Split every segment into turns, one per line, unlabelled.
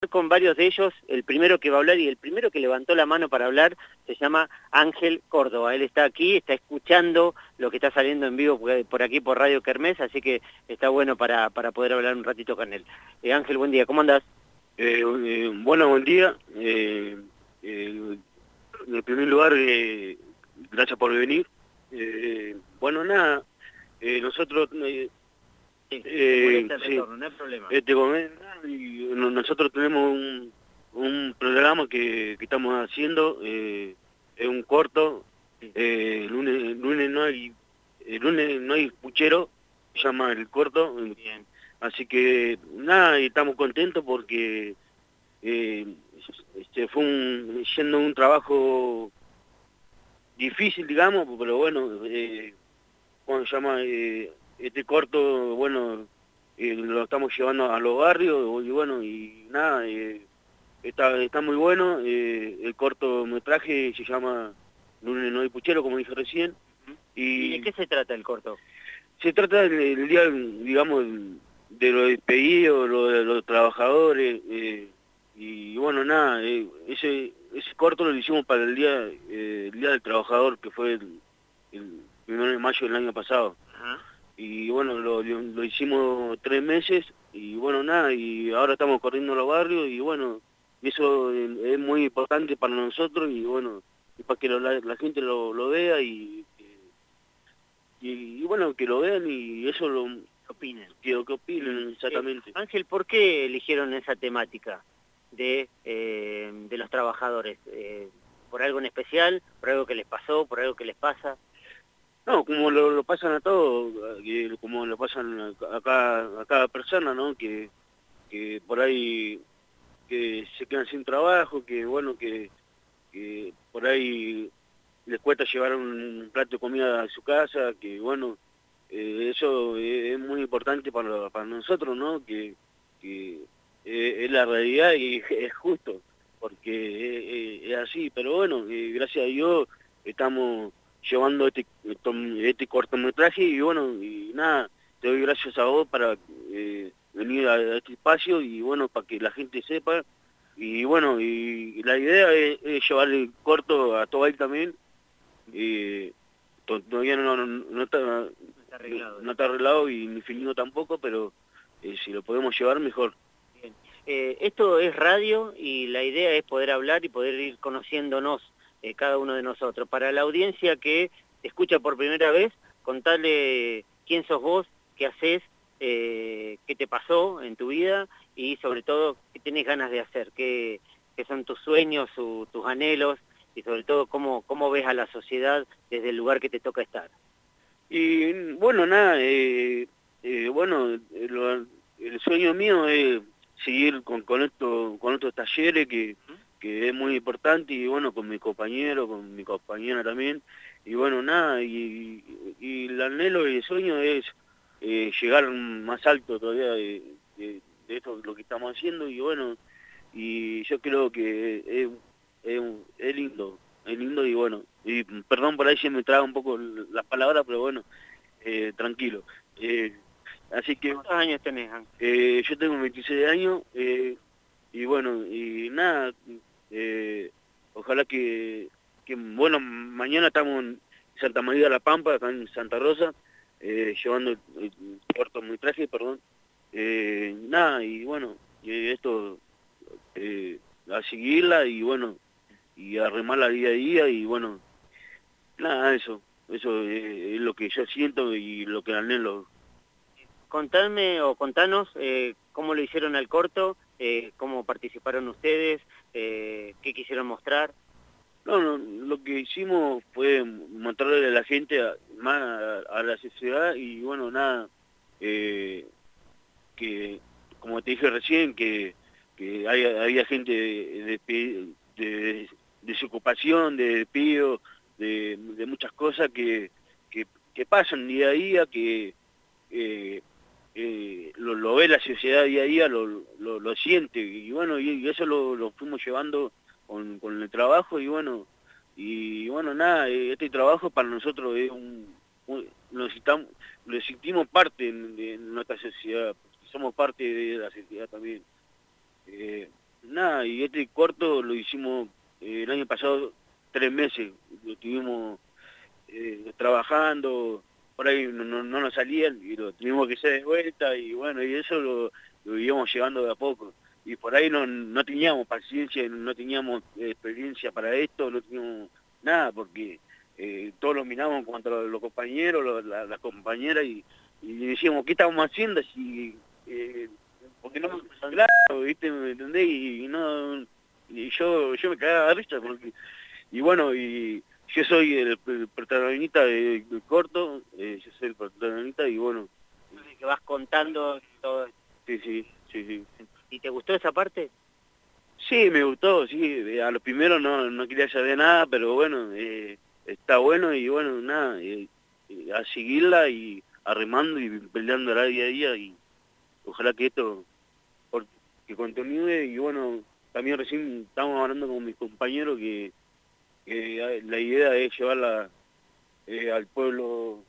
con varios de ellos. El primero que va a hablar y el primero que levantó la mano para hablar se llama Ángel Córdoba. Él está aquí, está escuchando lo que está saliendo en vivo por aquí por Radio Kermés, así que está bueno para poder hablar un ratito con él. Ángel, buen día, ¿cómo andás?
Bueno, buen día. En primer lugar, gracias por venir. Bueno, nada, nosotros...
Molesta el
sí,
retorno, no hay problema.
nosotros tenemos un programa que estamos haciendo, es un corto, lunes no hay puchero, se llama el corto.
Bien.
Así que nada, y estamos contentos porque fue siendo un trabajo difícil, digamos, pero bueno, ¿cómo se llama? Este corto, bueno, lo estamos llevando a los barrios y bueno, y nada, está muy bueno. El cortometraje se llama Lunes no hay puchero, como dije recién.
¿Y de qué se trata el corto?
Se trata del día, digamos, de los despedidos, de los trabajadores, y bueno, nada, ese corto lo hicimos para el día del trabajador, que fue el 1 de mayo del año pasado.
Ajá.
Y bueno, lo hicimos 3 meses, y bueno, nada, y ahora estamos corriendo los barrios, y bueno, eso es muy importante para nosotros, y bueno, y para que la gente lo vea, y bueno, que lo vean y eso
Opinen.
que opinen exactamente.
Ángel, ¿por qué eligieron esa temática de los trabajadores? ¿Por algo en especial? ¿Por algo que les pasó? ¿Por algo que les pasa?
No, como lo pasan a todos, como lo pasan a cada persona, ¿no? Que por ahí que se quedan sin trabajo, que bueno, que por ahí les cuesta llevar un plato de comida a su casa, que bueno, eso es muy importante para nosotros, ¿no? Que es la realidad y es justo, porque es así, pero bueno, gracias a Dios estamos llevando este cortometraje y bueno, y nada, te doy gracias a vos para venir a este espacio y bueno, para que la gente sepa, y bueno, y la idea es llevar el corto a Tobay también. Todavía no
Está arreglado.
no está arreglado y ni filmado tampoco, pero si lo podemos llevar mejor.
Bien. Esto es radio y la idea es poder hablar y poder ir conociéndonos cada uno de nosotros. Para la audiencia que te escucha por primera vez, contarle quién sos vos, qué haces, qué te pasó en tu vida y sobre todo qué tenés ganas de hacer, qué son tus sueños, tus anhelos y sobre todo cómo ves a la sociedad desde el lugar que te toca estar.
Y bueno, nada, bueno, el sueño mío es seguir con estos talleres que es muy importante, y bueno, con mi compañero, con mi compañera también, y bueno, nada, y el anhelo y el sueño es llegar más alto todavía de esto, lo que estamos haciendo, y bueno, y yo creo que es lindo y bueno, y perdón por ahí si me traga un poco las palabras, pero bueno, tranquilo. Así que...
¿Cuántos años tenés, Ángel?
yo tengo 26 años, y bueno, y nada, ojalá bueno, mañana estamos en Santa María de la Pampa, acá en Santa Rosa, llevando el cortometraje, perdón. Nada, y bueno, esto, a seguirla y bueno, y a remarla día a día y bueno, nada, eso es lo que yo siento y lo que anhelo.
Contadme o contanos cómo lo hicieron al corto, cómo participaron ustedes, qué quisieron mostrar.
No, lo que hicimos fue mostrarle a la gente, más a la sociedad y bueno, nada, que como te dije recién, que había gente de desocupación, de despido, de muchas cosas que pasan día a día, que lo ve la sociedad día a día, lo siente, y bueno, y eso lo fuimos llevando con el trabajo, y bueno, nada, este trabajo para nosotros es lo sentimos parte de nuestra sociedad, somos parte de la sociedad también. nada, y este corto lo hicimos el año pasado 3 meses, lo estuvimos trabajando, por ahí no nos salían y lo tuvimos que hacer de vuelta y bueno, y eso lo íbamos llevando de a poco. Y por ahí no teníamos paciencia, no teníamos experiencia para esto, no teníamos nada, porque todos lo mirábamos en cuanto a los compañeros, las compañeras, y decíamos, ¿qué estábamos haciendo? Si, porque no, claro, ¿viste? ¿Me entendés? Y no, y yo me cagaba de risa, porque, y bueno, y yo soy el protagonista del corto, yo soy el protagonista, y bueno.
Que vas contando todo.
Sí.
¿Y te gustó esa parte?
Sí, me gustó, sí. A los primeros no quería saber nada, pero bueno, está bueno y bueno, nada, a seguirla y arremando y peleándola día a día y ojalá que esto que continúe y bueno, también recién estábamos hablando con mis compañeros que la idea es llevarla al pueblo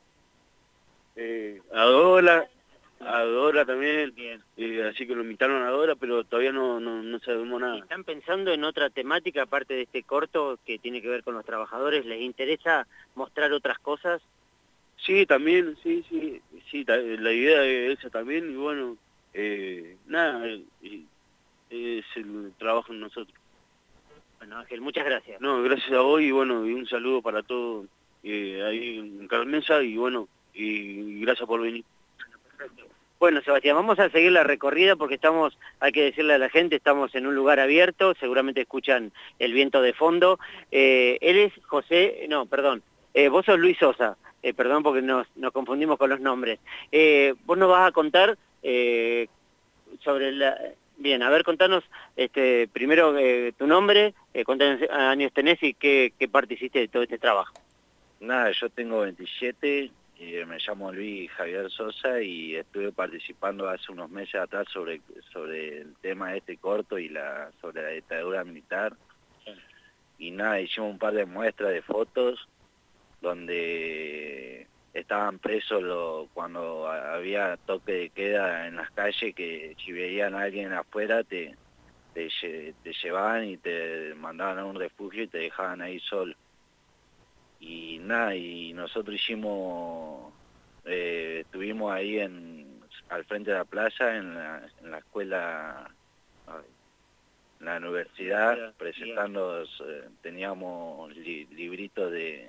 a Dora también, así que lo invitaron a Dora, pero todavía no sabemos nada.
¿Están pensando en otra temática aparte de este corto que tiene que ver con los trabajadores? ¿Les interesa mostrar otras cosas?
Sí, también, sí, la idea es esa también, y bueno, nada, es el trabajo en nosotros.
Bueno, Ángel, muchas gracias.
No, gracias a vos, y bueno, y un saludo para todos ahí en Carmenza, y bueno, y gracias por venir.
Bueno, Sebastián, vamos a seguir la recorrida porque hay que decirle a la gente, estamos en un lugar abierto, seguramente escuchan el viento de fondo. Él es José, no, perdón, vos sos Luis Sosa, perdón porque nos confundimos con los nombres. Vos nos vas a contar sobre la... Bien, a ver, contanos primero tu nombre, cuántos años tenés y qué parte hiciste de todo este trabajo.
Nada, yo tengo 27, me llamo Luis Javier Sosa y estuve participando hace unos meses atrás sobre el tema de este corto y sobre la dictadura militar. Sí. Y nada, hicimos un par de muestras de fotos donde estaban presos cuando había toque de queda en las calles, que si veían a alguien afuera te llevaban y te mandaban a un refugio y te dejaban ahí solo. Y nada, y nosotros estuvimos ahí al frente de la plaza, en la escuela, en la universidad, presentando, teníamos libritos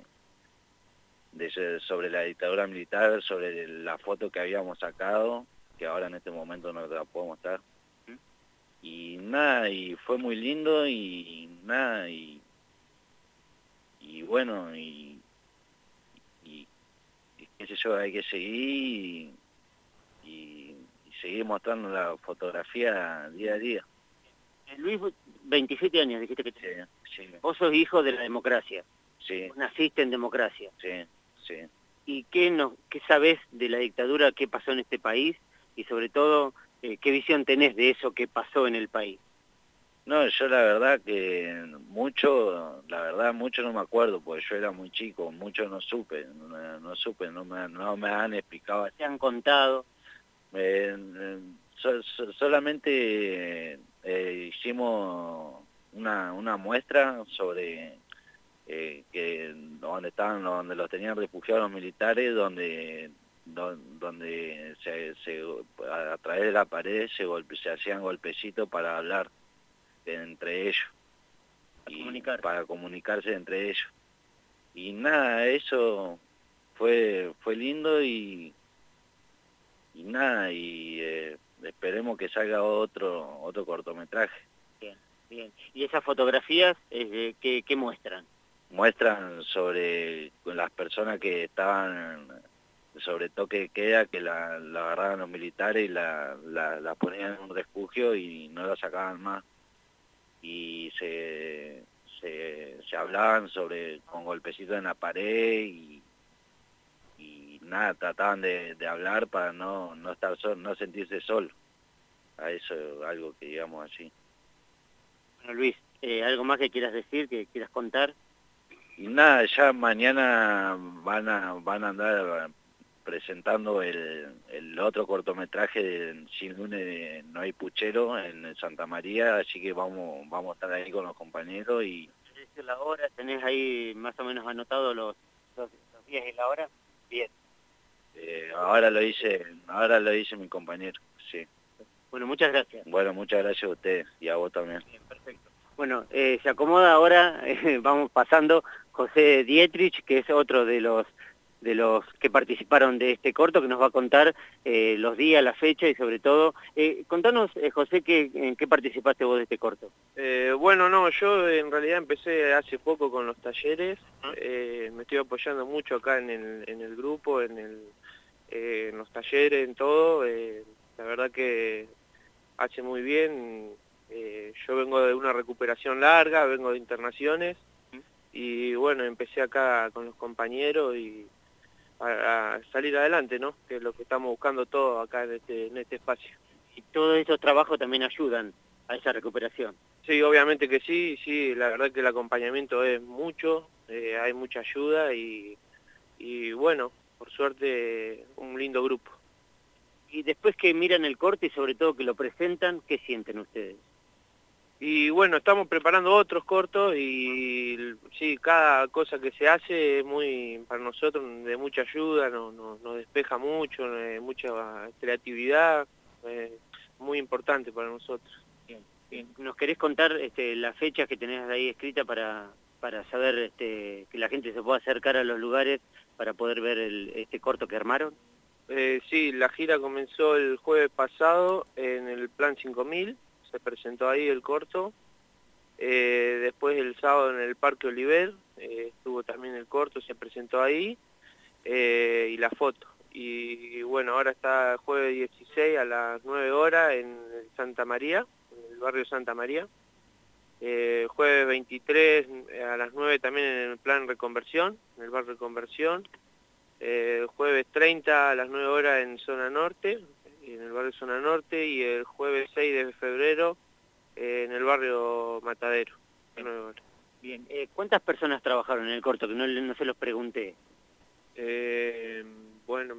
sobre la dictadura militar, sobre la foto que habíamos sacado, que ahora en este momento no la puedo mostrar. Y nada, y fue muy lindo, y nada, y bueno, y qué sé yo, hay que seguir y seguir mostrando la fotografía día a día.
Luis, 27 años dijiste que
tenés. Sí.
Vos sos hijo de la democracia.
Sí.
Vos naciste en democracia.
Sí.
¿Y qué sabés de la dictadura, qué pasó en este país? Y sobre todo, ¿qué visión tenés de eso que pasó en el país?
No, yo la verdad que mucho no me acuerdo, porque yo era muy chico, mucho no supe, no me han explicado.
¿Te han contado?
Solamente hicimos una muestra sobre donde los tenían refugiados los militares, donde a través de la pared se hacían golpecitos para hablar entre ellos para comunicarse entre ellos, y nada, eso fue lindo, y nada, y esperemos que salga otro cortometraje.
Bien, ¿y esas fotografías qué muestran?
Muestran sobre las personas que estaban sobre toque de queda, que la agarraban los militares y la ponían en un refugio y no la sacaban más. Y se hablaban con golpecitos en la pared, y nada, trataban de hablar para no estar solo, no sentirse solo. A eso, algo que digamos así.
Bueno, Luis, ¿algo más que quieras decir, que quieras contar?
Y nada, ya mañana van a andar presentando el otro cortometraje de Sin Lune No Hay Puchero en Santa María, así que vamos a estar ahí con los compañeros y...
La hora, ¿tenés ahí más o menos anotado los días y la hora? Bien.
Ahora lo dice mi compañero, sí.
Bueno, muchas gracias.
Bueno, muchas gracias a ustedes y a vos también.
Bien, perfecto. Bueno, se acomoda ahora, vamos pasando, José Dietrich, que es otro de los que participaron de este corto, que nos va a contar los días, la fecha y sobre todo... contanos, José, ¿en qué participaste vos de este corto?
Bueno, no, yo en realidad empecé hace poco con los talleres, me estoy apoyando mucho acá en el grupo, en los talleres, en todo, la verdad que hace muy bien, yo vengo de una recuperación larga, vengo de internaciones, y bueno, empecé acá con los compañeros y a salir adelante, ¿no? Que es lo que estamos buscando todos acá en este espacio.
Y todos esos trabajos también ayudan a esa recuperación.
Sí, obviamente que sí, la verdad que el acompañamiento es mucho, hay mucha ayuda y bueno, por suerte un lindo grupo.
Y después que miran el corte y sobre todo que lo presentan, ¿qué sienten ustedes?
Y bueno, estamos preparando otros cortos y sí, cada cosa que se hace es muy, para nosotros, de mucha ayuda, nos despeja mucho, mucha creatividad, muy importante para nosotros.
Bien, bien. ¿Nos querés contar las fechas que tenés ahí escritas para saber que la gente se pueda acercar a los lugares para poder ver este corto que armaron?
Sí, la gira comenzó el jueves pasado en el Plan 5000, se presentó ahí el corto. Después el sábado en el Parque Oliver, estuvo también el corto, se presentó ahí, y la foto. Y bueno, ahora está el jueves 16 a las 9 horas en Santa María, en el barrio Santa María. Jueves 23 a las 9 también en el Plan Reconversión, en el barrio Reconversión. Jueves 30 a las 9 horas en Zona Norte, en el barrio Zona Norte, y el jueves 6 de febrero en el barrio Matadero.
Bien. ¿Cuántas personas trabajaron en el corto? Que no se los pregunté.
Bueno...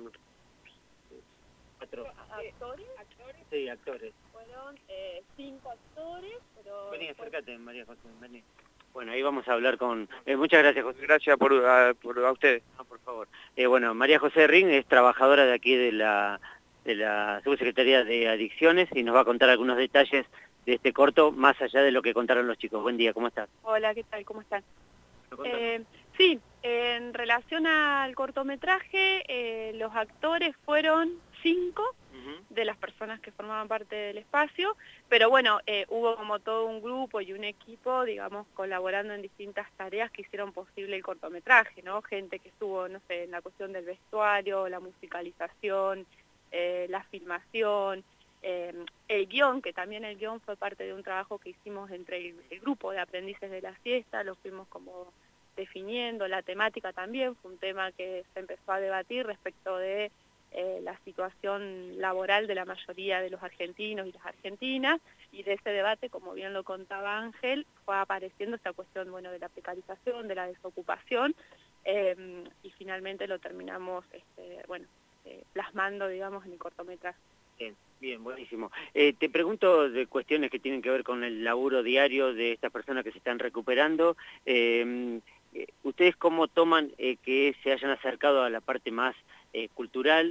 ¿Actores?
Sí, actores.
Fueron 5 actores, pero...
Vení, acércate, María José, vení. Bueno, ahí vamos a hablar con... muchas gracias, José.
Gracias a ustedes.
No, por favor. Bueno, María José Ring es trabajadora de aquí de la Subsecretaría de Adicciones y nos va a contar algunos detalles de este corto, más allá de lo que contaron los chicos. Buen día, ¿cómo estás?
Hola, ¿qué tal? ¿Cómo están? Sí, en relación al cortometraje, los actores fueron 5 de las personas que formaban parte del espacio, pero bueno, hubo como todo un grupo y un equipo, digamos, colaborando en distintas tareas que hicieron posible el cortometraje, ¿no? Gente que estuvo, no sé, en la cuestión del vestuario, la musicalización, la filmación, el guión, que también el guión fue parte de un trabajo que hicimos entre el grupo de aprendices de la siesta, lo fuimos como definiendo, la temática también fue un tema que se empezó a debatir respecto de la situación laboral de la mayoría de los argentinos y las argentinas, y de ese debate, como bien lo contaba Ángel, fue apareciendo esta cuestión, bueno, de la precarización, de la desocupación, y finalmente lo terminamos, plasmando, digamos, en el cortometraje.
Bien, bien, buenísimo. Te pregunto de cuestiones que tienen que ver con el laburo diario de estas personas que se están recuperando. ¿Ustedes cómo toman que se hayan acercado a la parte más cultural,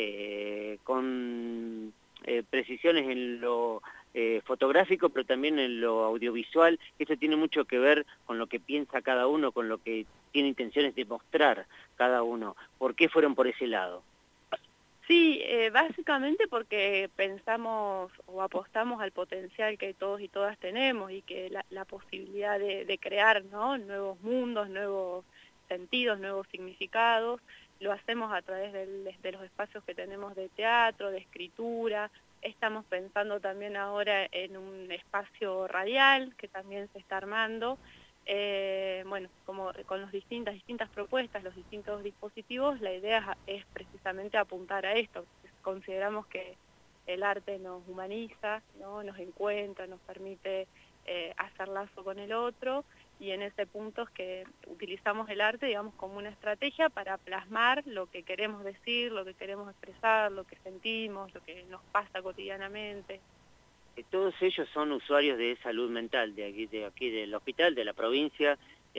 con precisiones en lo fotográfico, pero también en lo audiovisual? Esto tiene mucho que ver con lo que piensa cada uno, con lo que tiene intenciones de mostrar cada uno. ¿Por qué fueron por ese lado?
Sí, básicamente porque pensamos o apostamos al potencial que todos y todas tenemos y que la posibilidad de crear, ¿no?, nuevos mundos, nuevos sentidos, nuevos significados, lo hacemos a través de los espacios que tenemos de teatro, de escritura. Estamos pensando también ahora en un espacio radial que también se está armando. Bueno, como con las distintas propuestas, los distintos dispositivos, la idea es precisamente apuntar a esto. Consideramos que el arte nos humaniza, ¿no?, nos encuentra, nos permite hacer lazo con el otro, y en ese punto es que utilizamos el arte, digamos, como una estrategia para plasmar lo que queremos decir, lo que queremos expresar, lo que sentimos, lo que nos pasa cotidianamente.
Todos ellos son usuarios de salud mental, de aquí del hospital, de la provincia,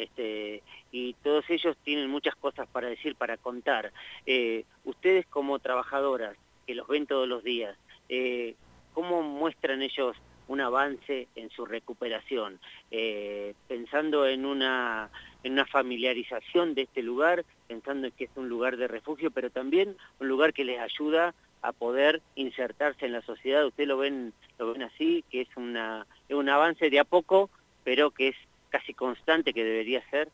y todos ellos tienen muchas cosas para decir, para contar. Ustedes como trabajadoras, que los ven todos los días, ¿cómo muestran ellos un avance en su recuperación? Pensando en una familiarización de este lugar, pensando en que es un lugar de refugio, pero también un lugar que les ayuda a poder insertarse en la sociedad. ¿Ustedes lo ven así, que es un avance de a poco, pero que es casi constante, que debería ser?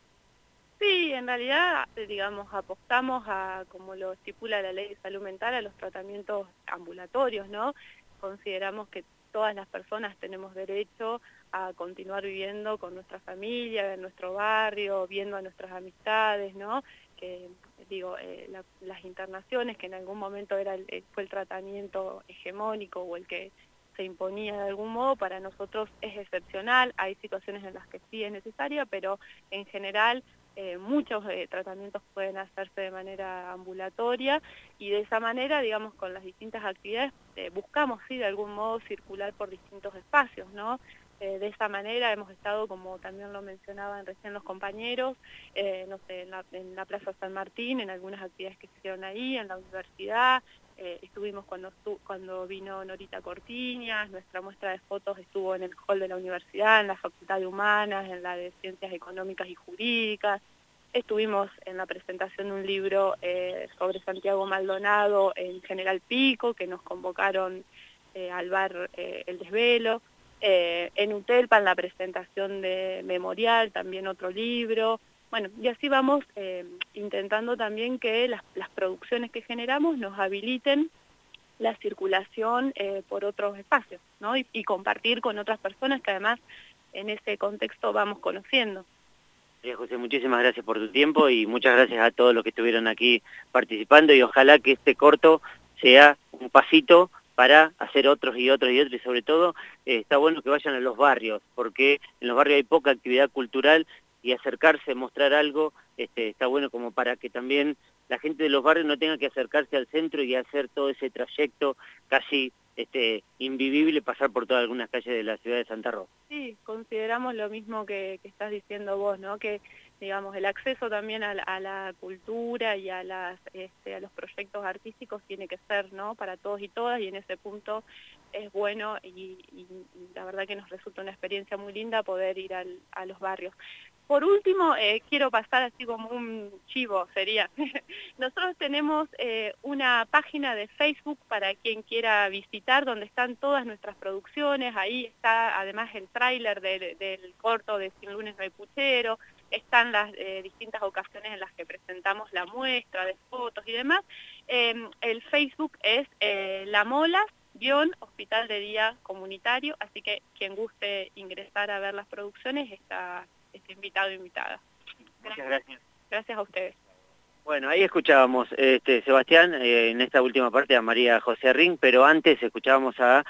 Sí, en realidad, digamos, apostamos a, como lo estipula la Ley de Salud Mental, a los tratamientos ambulatorios, ¿no? Consideramos que todas las personas tenemos derecho a continuar viviendo con nuestra familia, en nuestro barrio, viendo a nuestras amistades, ¿no? Que, digo, las internaciones, que en algún momento fue el tratamiento hegemónico o el que se imponía de algún modo, para nosotros es excepcional. Hay situaciones en las que sí es necesaria, pero en general muchos tratamientos pueden hacerse de manera ambulatoria, y de esa manera, digamos, con las distintas actividades buscamos, sí, de algún modo circular por distintos espacios, ¿no? De esa manera hemos estado, como también lo mencionaban recién los compañeros, no sé, en la Plaza San Martín, en algunas actividades que se hicieron ahí, en la universidad. Estuvimos cuando vino Norita Cortiñas, nuestra muestra de fotos estuvo en el hall de la universidad, en la Facultad de Humanas, en la de Ciencias Económicas y Jurídicas. Estuvimos en la presentación de un libro sobre Santiago Maldonado en General Pico, que nos convocaron al bar El Desvelo. En Utelpa, en la presentación de Memorial, también otro libro. Bueno, y así vamos intentando también que las producciones que generamos nos habiliten la circulación por otros espacios, ¿no? Y compartir con otras personas que además en ese contexto vamos conociendo.
José, muchísimas gracias por tu tiempo y muchas gracias a todos los que estuvieron aquí participando, y ojalá que este corto sea un pasito para hacer otros y otros y otros, y sobre todo está bueno que vayan a los barrios, porque en los barrios hay poca actividad cultural, y acercarse, mostrar algo, está bueno como para que también la gente de los barrios no tenga que acercarse al centro y hacer todo ese trayecto casi invivible, pasar por todas algunas calles de la ciudad de Santa Rosa.
Sí, consideramos lo mismo que estás diciendo vos, ¿no? Que, digamos, el acceso también a la cultura y a los proyectos artísticos tiene que ser, ¿no?, para todos y todas, y en ese punto es bueno y la verdad que nos resulta una experiencia muy linda poder ir a los barrios. Por último, quiero pasar así como un chivo, sería. Nosotros tenemos una página de Facebook para quien quiera visitar, donde están todas nuestras producciones. Ahí está además el tráiler del corto de Sin Lunes No Hay Puchero, están las distintas ocasiones en las que presentamos la muestra de fotos y demás. El Facebook es La Molas-Hospital de Día Comunitario, así que quien guste ingresar a ver las producciones está invitado o invitada.
Muchas gracias.
Gracias a ustedes.
Bueno, ahí escuchábamos, Sebastián, en esta última parte a María José Ring, pero antes escuchábamos al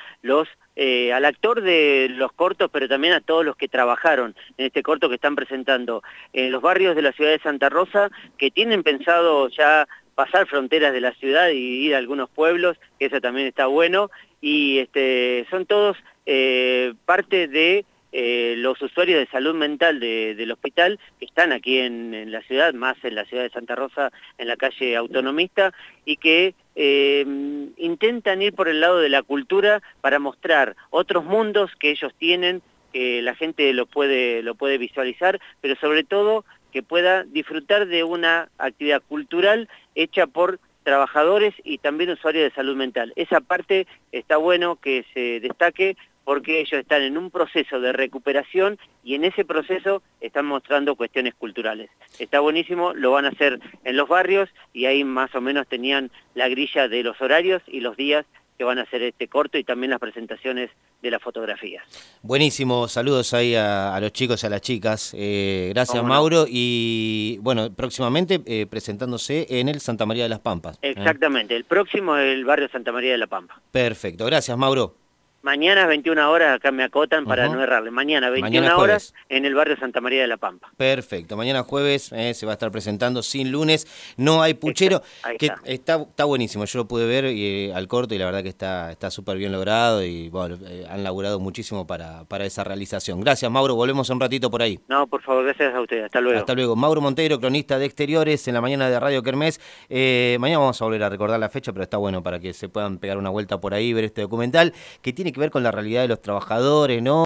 actor de los cortos, pero también a todos los que trabajaron en este corto que están presentando en los barrios de la ciudad de Santa Rosa, que tienen pensado ya pasar fronteras de la ciudad y ir a algunos pueblos, que eso también está bueno, y son todos parte de los usuarios de salud mental del hospital, que están aquí en la ciudad, más en la ciudad de Santa Rosa, en la calle Autonomista, y que intentan ir por el lado de la cultura para mostrar otros mundos que ellos tienen, que la gente lo puede visualizar, pero sobre todo que pueda disfrutar de una actividad cultural hecha por trabajadores y también usuarios de salud mental. Esa parte está bueno que se destaque, porque ellos están en un proceso de recuperación y en ese proceso están mostrando cuestiones culturales. Está buenísimo, lo van a hacer en los barrios, y ahí más o menos tenían la grilla de los horarios y los días que van a hacer este corto, y también las presentaciones de las fotografías.
Buenísimo, saludos ahí a los chicos y a las chicas. Gracias, Mauro, y bueno, próximamente presentándose en el Santa María de las Pampas.
Exactamente, el próximo es el barrio Santa María de la Pampa.
Perfecto, gracias, Mauro.
Mañana 21 horas, acá me acotan para no errarle. Mañana 21 horas en el barrio Santa María de la Pampa.
Perfecto, mañana jueves se va a estar presentando sin lunes, no hay puchero, que está buenísimo, yo lo pude ver al corto y la verdad que está súper bien logrado y bueno, han laburado muchísimo para esa realización. Gracias, Mauro, volvemos un ratito por ahí.
No, por favor, gracias a ustedes, hasta luego.
Hasta luego. Mauro Monteiro, cronista de Exteriores en la mañana de Radio Kermés. Mañana vamos a volver a recordar la fecha, pero está bueno para que se puedan pegar una vuelta por ahí, ver este documental que tiene que ver con la realidad de los trabajadores, ¿no?